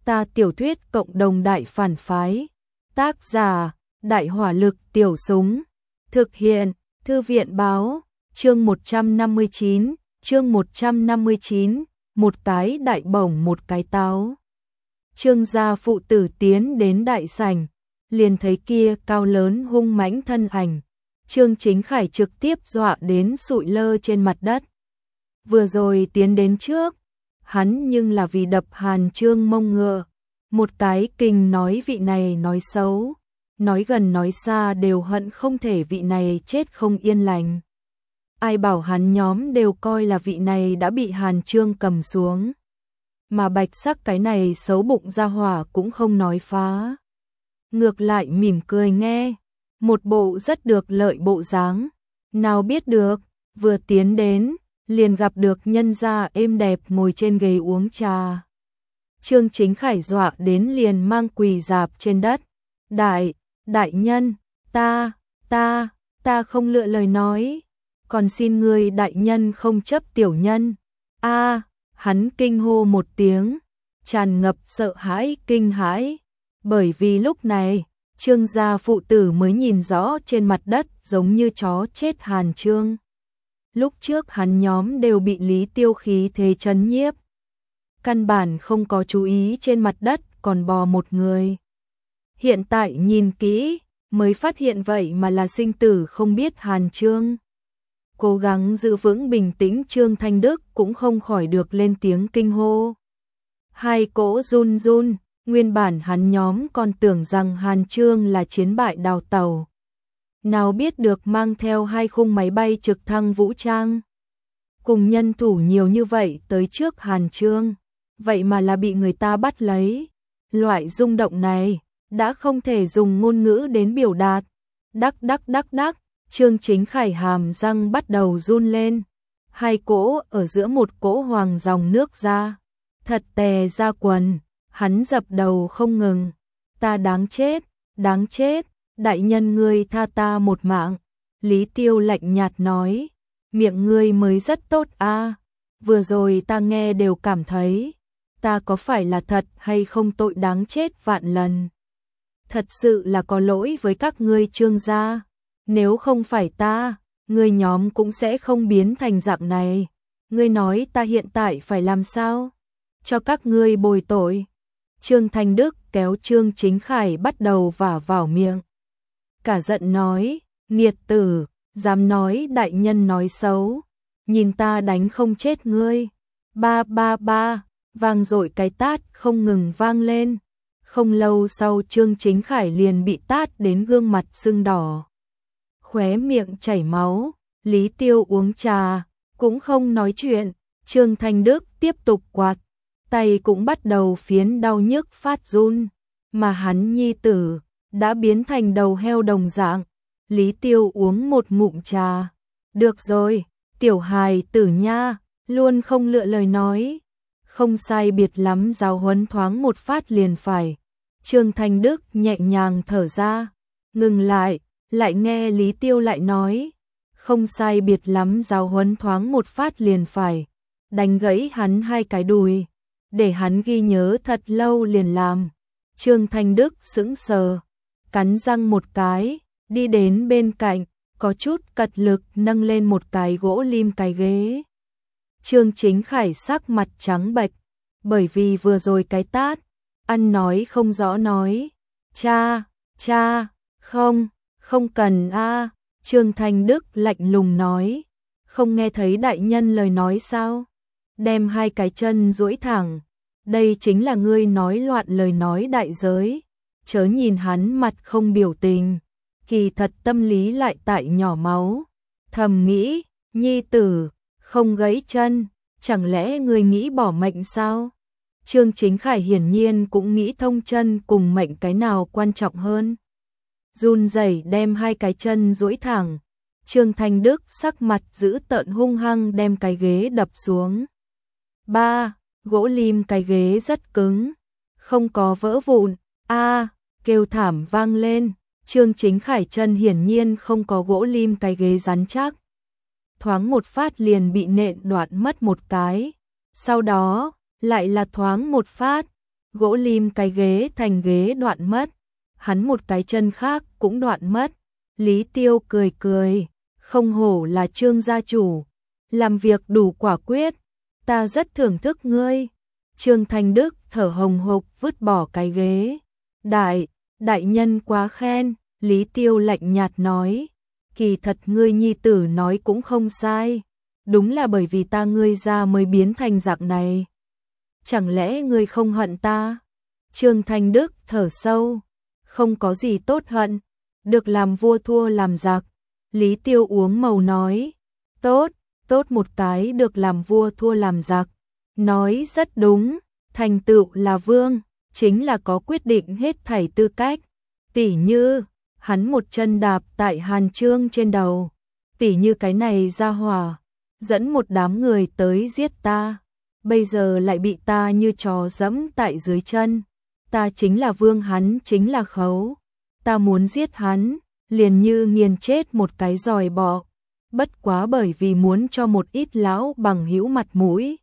Ta tiểu thuyết cộng đồng đại phản phái. Tác giả, Đại hỏa lực tiểu súng. Thực hiện, Thư viện báo, chương 159, chương 159, một cái đại bổng một cái táo. Trương gia phụ tử tiến đến đại sảnh, liền thấy kia cao lớn hung mãnh thân ảnh. Trương Chính Khải trực tiếp dọa đến sụi lơ trên mặt đất. Vừa rồi tiến đến trước, hắn nhưng là vì đập Hàn Trương mông ngựa, một cái kình nói vị này nói xấu, nói gần nói xa đều hận không thể vị này chết không yên lành. Ai bảo hắn nhóm đều coi là vị này đã bị Hàn Trương cầm xuống, mà Bạch Sắc cái này xấu bụng ra hỏa cũng không nói phá. Ngược lại mỉm cười nghe, một bộ rất được lợi bộ dáng, nào biết được, vừa tiến đến, liền gặp được nhân gia êm đẹp ngồi trên ghế uống trà. Trương Chính Khải dọa đến liền mang quỳ dạp trên đất. Đại nhân, ta không lựa lời nói, còn xin người đại nhân không chấp tiểu nhân. Hắn kinh hô một tiếng, tràn ngập sợ hãi kinh hãi, bởi vì lúc này, Trương gia phụ tử mới nhìn rõ trên mặt đất giống như chó chết Hàn Trương. Lúc trước hắn nhóm đều bị Lý Tiêu khí thế chấn nhiếp, căn bản không có chú ý trên mặt đất còn bò một người. Hiện tại nhìn kỹ, mới phát hiện vậy mà là sinh tử không biết Hàn Trương. Cố gắng giữ vững bình tĩnh Trương Thanh Đức cũng không khỏi được lên tiếng kinh hô. Hai cỗ run run, nguyên bản hắn nhóm còn tưởng rằng Hàn Trương là chiến bại đào tàu. Nào biết được mang theo hai khung máy bay trực thăng vũ trang. Cùng nhân thủ nhiều như vậy tới trước Hàn Trương, vậy mà là bị người ta bắt lấy. Loại rung động này, đã không thể dùng ngôn ngữ đến biểu đạt. Đắc, Trương Chính Khải hàm răng bắt đầu run lên. Hai cỗ ở giữa một cỗ hoàng dòng nước ra. Thật tè ra quần, hắn dập đầu không ngừng. Ta đáng chết, đại nhân ngươi tha ta một mạng. Lý Tiêu lạnh nhạt nói, miệng ngươi mới rất tốt vừa rồi ta nghe đều cảm thấy, ta có phải là thật hay không tội đáng chết vạn lần. Thật sự là có lỗi với các ngươi Trương gia, nếu không phải ta, ngươi nhóm cũng sẽ không biến thành dạng này. Ngươi nói ta hiện tại phải làm sao? Cho các ngươi bồi tội. Trương Thanh Đức kéo Trương Chính Khải bắt đầu vả vào miệng. Cả giận nói, nghiệt tử, dám nói đại nhân nói xấu, nhìn ta đánh không chết ngươi. Ba, vang dội cái tát không ngừng vang lên. Không lâu sau Trương Chính Khải liền bị tát đến gương mặt sưng đỏ, khóe miệng chảy máu. Lý Tiêu uống trà, cũng không nói chuyện. Trương Thanh Đức tiếp tục quạt, tay cũng bắt đầu phiến đau nhức phát run, mà hắn nhi tử đã biến thành đầu heo đồng dạng. Lý Tiêu uống một ngụm trà, được rồi, tiểu hài tử nha, luôn không lựa lời nói, không sai biệt lắm giáo huấn thoáng một phát liền phải. Trương Thanh Đức nhẹ nhàng thở ra, ngừng lại nghe Lý Tiêu lại nói, không sai biệt lắm giáo huấn thoáng một phát liền phải, đánh gãy hắn hai cái đùi, để hắn ghi nhớ thật lâu liền làm. Trương Thanh Đức sững sờ, cắn răng một cái, đi đến bên cạnh, có chút cật lực nâng lên một cái gỗ lim cái ghế. Trương Chính Khải sắc mặt trắng bệch, bởi vì vừa rồi cái tát, ăn nói không rõ nói, cha, không cần Trương Thanh Đức lạnh lùng nói, không nghe thấy đại nhân lời nói sao? Đem hai cái chân duỗi thẳng, đây chính là ngươi nói loạn lời nói đại giới. Chớ nhìn hắn mặt không biểu tình, kỳ thật tâm lý lại tại nhỏ máu. Thầm nghĩ, nhi tử, không gãy chân, chẳng lẽ ngươi nghĩ bỏ mệnh sao? Trương Chính Khải hiển nhiên cũng nghĩ thông chân cùng mệnh cái nào quan trọng hơn. Run rẩy đem hai cái chân duỗi thẳng. Trương Thanh Đức sắc mặt dữ tợn hung hăng đem cái ghế đập xuống. Gỗ lim cái ghế rất cứng, không có vỡ vụn. Kêu thảm vang lên. Trương Chính Khải chân hiển nhiên không có gỗ lim cái ghế rắn chắc, thoáng một phát liền bị nện đoạn mất một cái. Sau đó lại là thoáng một phát, gỗ lim cái ghế thành ghế đoạn mất, hắn một cái chân khác cũng đoạn mất. Lý Tiêu cười cười, không hổ là Trương gia chủ, làm việc đủ quả quyết, ta rất thưởng thức ngươi. Trương Thanh Đức thở hồng hộc vứt bỏ cái ghế. Đại nhân quá khen, Lý Tiêu lạnh nhạt nói, kỳ thật ngươi nhi tử nói cũng không sai, đúng là bởi vì ta ngươi ra mới biến thành dạng này. Chẳng lẽ ngươi không hận ta? Trương Thanh Đức thở sâu, không có gì tốt hận, được làm vua thua làm giặc. Lý Tiêu uống màu nói, tốt một cái được làm vua thua làm giặc. Nói rất đúng, thành tựu là vương, chính là có quyết định hết thảy tư cách. Tỉ như, hắn một chân đạp tại Hàn Trương trên đầu. Tỉ như cái này ra hỏa, dẫn một đám người tới giết ta. Bây giờ lại bị ta như chó dẫm tại dưới chân. Ta chính là vương, hắn chính là khấu. Ta muốn giết hắn, liền như nghiền chết một cái giòi bọ. Bất quá bởi vì muốn cho một ít lão bằng hữu mặt mũi,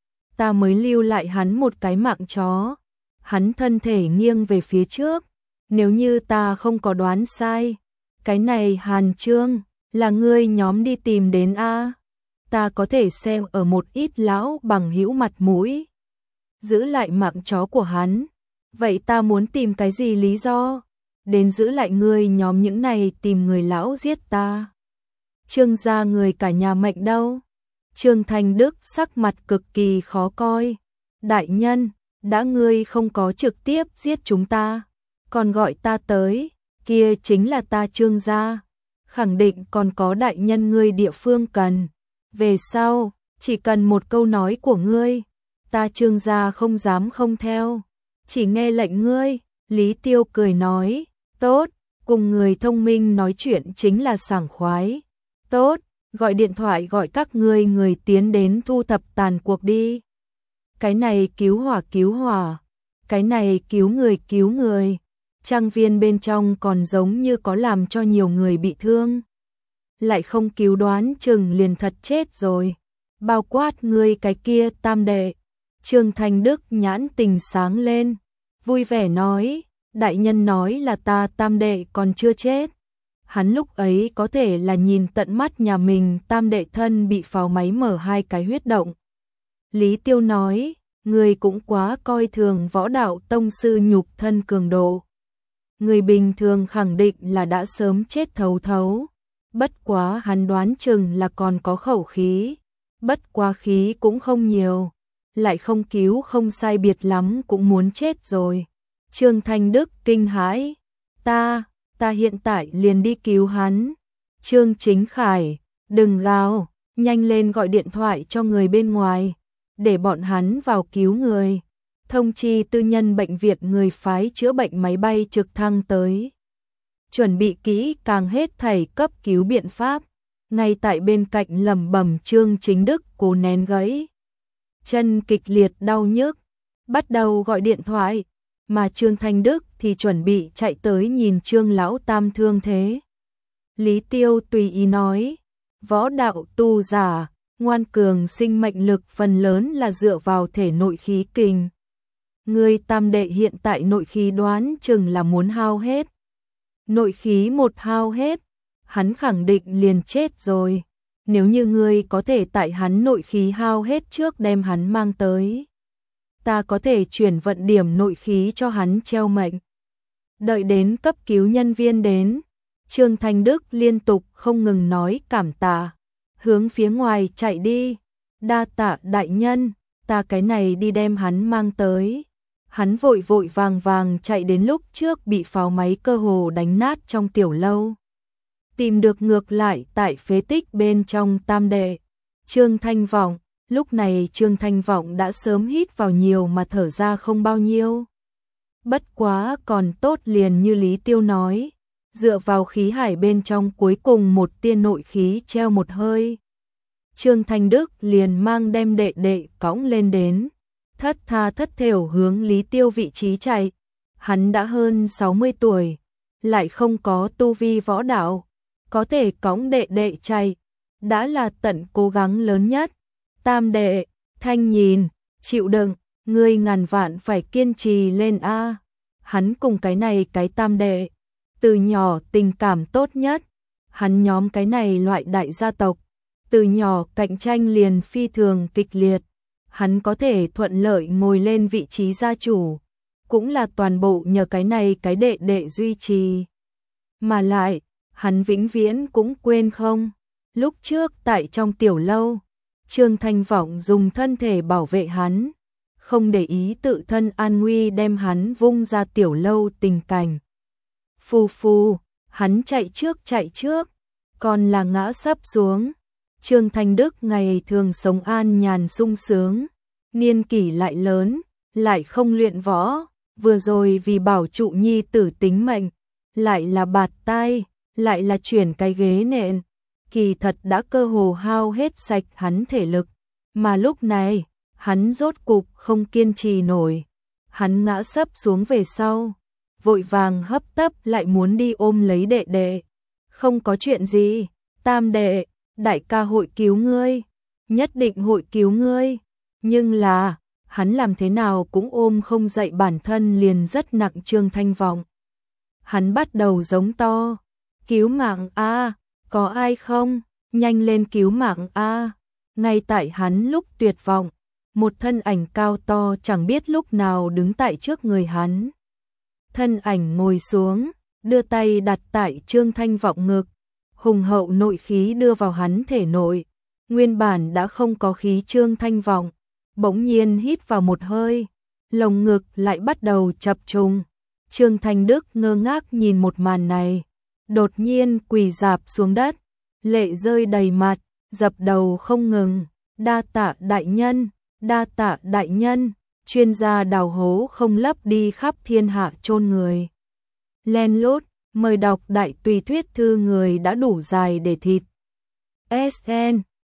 ta mới lưu lại hắn một cái mạng chó. Hắn thân thể nghiêng về phía trước, nếu như ta không có đoán sai, cái này Hàn Trương là ngươi nhóm đi tìm đến a. Ta có thể xem ở một ít lão bằng hữu mặt mũi, giữ lại mạng chó của hắn. Vậy ta muốn tìm cái gì lý do đến giữ lại ngươi nhóm những này tìm người lão giết ta? Trương gia người cả nhà mệnh đâu? Trương Thanh Đức sắc mặt cực kỳ khó coi. Đại nhân, đã ngươi không có trực tiếp giết chúng ta, còn gọi ta tới, kia chính là ta Trương gia, khẳng định còn có đại nhân ngươi địa phương cần. Về sau, chỉ cần một câu nói của ngươi, ta Trương gia không dám không theo, chỉ nghe lệnh ngươi. Lý Tiêu cười nói, tốt, cùng người thông minh nói chuyện chính là sảng khoái. Tốt, gọi điện thoại gọi các ngươi người tiến đến thu thập tàn cuộc đi. Cái này cứu hỏa, cái này cứu người. Trang viên bên trong còn giống như có làm cho nhiều người bị thương. Lại không cứu đoán chừng liền thật chết rồi. Bao quát ngươi cái kia tam đệ. Trương Thanh Đức nhãn tình sáng lên, vui vẻ nói, đại nhân nói là ta tam đệ còn chưa chết. Hắn lúc ấy có thể là nhìn tận mắt nhà mình tam đệ thân bị pháo máy mở 2 cái huyết động. Lý Tiêu nói, người cũng quá coi thường võ đạo tông sư nhục thân cường độ. Người bình thường khẳng định là đã sớm chết thấu thấu. Bất quá hắn đoán chừng là còn có khẩu khí. Bất quá khí cũng không nhiều. Lại không cứu không sai biệt lắm cũng muốn chết rồi. Trương Thanh Đức kinh hãi. Ta hiện tại liền đi cứu hắn. Trương Chính Khải, đừng gào, nhanh lên gọi điện thoại cho người bên ngoài, để bọn hắn vào cứu người. Thông chi tư nhân bệnh viện người phái chữa bệnh máy bay trực thăng tới. Chuẩn bị kỹ càng hết thảy cấp cứu biện pháp. Ngay tại bên cạnh lẩm bẩm Trương Chính Đức cố nén gãy chân kịch liệt đau nhức, bắt đầu gọi điện thoại. Mà Trương Thanh Đức thì chuẩn bị chạy tới nhìn Trương lão tam thương thế. Lý Tiêu tùy ý nói, võ đạo tu giả, ngoan cường sinh mệnh lực phần lớn là dựa vào thể nội khí kình. Người tam đệ hiện tại nội khí đoán chừng là muốn hao hết. Nội khí một hao hết, hắn khẳng định liền chết rồi. Nếu như ngươi có thể tại hắn nội khí hao hết trước đem hắn mang tới, ta có thể chuyển vận điểm nội khí cho hắn treo mệnh. Đợi đến cấp cứu nhân viên đến, Trương Thanh Đức liên tục không ngừng nói cảm tạ, hướng phía ngoài chạy đi. Đa tạ đại nhân, ta cái này đi đem hắn mang tới. Hắn vội vội vàng chạy đến lúc trước bị pháo máy cơ hồ đánh nát trong tiểu lâu. Tìm được ngược lại tại phế tích bên trong tam đệ, Trương Thanh Vọng. Lúc này Trương Thanh Vọng đã sớm hít vào nhiều mà thở ra không bao nhiêu. Bất quá còn tốt, liền như Lý Tiêu nói, dựa vào khí hải bên trong cuối cùng một tia nội khí treo một hơi. Trương Thanh Đức liền mang đem đệ đệ cõng lên đến, thất tha thất thểu hướng Lý Tiêu vị trí chạy. Hắn đã hơn 60 tuổi, lại không có tu vi võ đạo, có thể cõng đệ đệ chạy, đã là tận cố gắng lớn nhất. Tam đệ, Thanh nhìn, chịu đựng, ngươi ngàn vạn phải kiên trì lên a. Hắn cùng cái này cái tam đệ, từ nhỏ tình cảm tốt nhất, hắn nhóm cái này loại đại gia tộc, từ nhỏ cạnh tranh liền phi thường kịch liệt, hắn có thể thuận lợi ngồi lên vị trí gia chủ, cũng là toàn bộ nhờ cái này cái đệ đệ duy trì. Mà lại, hắn vĩnh viễn cũng quên không, lúc trước tại trong tiểu lâu, Trương Thanh Vọng dùng thân thể bảo vệ hắn, không để ý tự thân an nguy đem hắn vung ra tiểu lâu tình cảnh. Phù phù, hắn chạy trước, còn là ngã sấp xuống. Trương Thanh Đức ngày thường sống an nhàn sung sướng, niên kỷ lại lớn, lại không luyện võ, vừa rồi vì bảo trụ nhi tử tính mệnh, lại là bạt tai, lại là chuyển cái ghế nện, kỳ thật đã cơ hồ hao hết sạch hắn thể lực, mà lúc này, hắn rốt cục không kiên trì nổi, hắn ngã sấp xuống về sau, vội vàng hấp tấp lại muốn đi ôm lấy đệ đệ. Không có chuyện gì, tam đệ, đại ca hội cứu ngươi, nhất định hội cứu ngươi, nhưng là, hắn làm thế nào cũng ôm không dậy bản thân liền rất nặng Trương Thanh Vọng. Hắn bắt đầu giống to, cứu mạng a, có ai không, nhanh lên cứu mạng a. Ngay tại hắn lúc tuyệt vọng, một thân ảnh cao to chẳng biết lúc nào đứng tại trước người hắn. Thân ảnh ngồi xuống, đưa tay đặt tại Trương Thanh Vọng ngực, hùng hậu nội khí đưa vào hắn thể nội, nguyên bản đã không có khí Trương Thanh Vọng, bỗng nhiên hít vào một hơi, lồng ngực lại bắt đầu chập trùng. Trương Thanh Đức ngơ ngác nhìn một màn này, đột nhiên quỳ rạp xuống đất, lệ rơi đầy mặt, dập đầu không ngừng, đa tạ đại nhân, đa tạ đại nhân, chuyên gia đào hố không lấp đi khắp thiên hạ chôn người. Len lút, mời đọc đại tùy thuyết thư người đã đủ dài để thịt. SN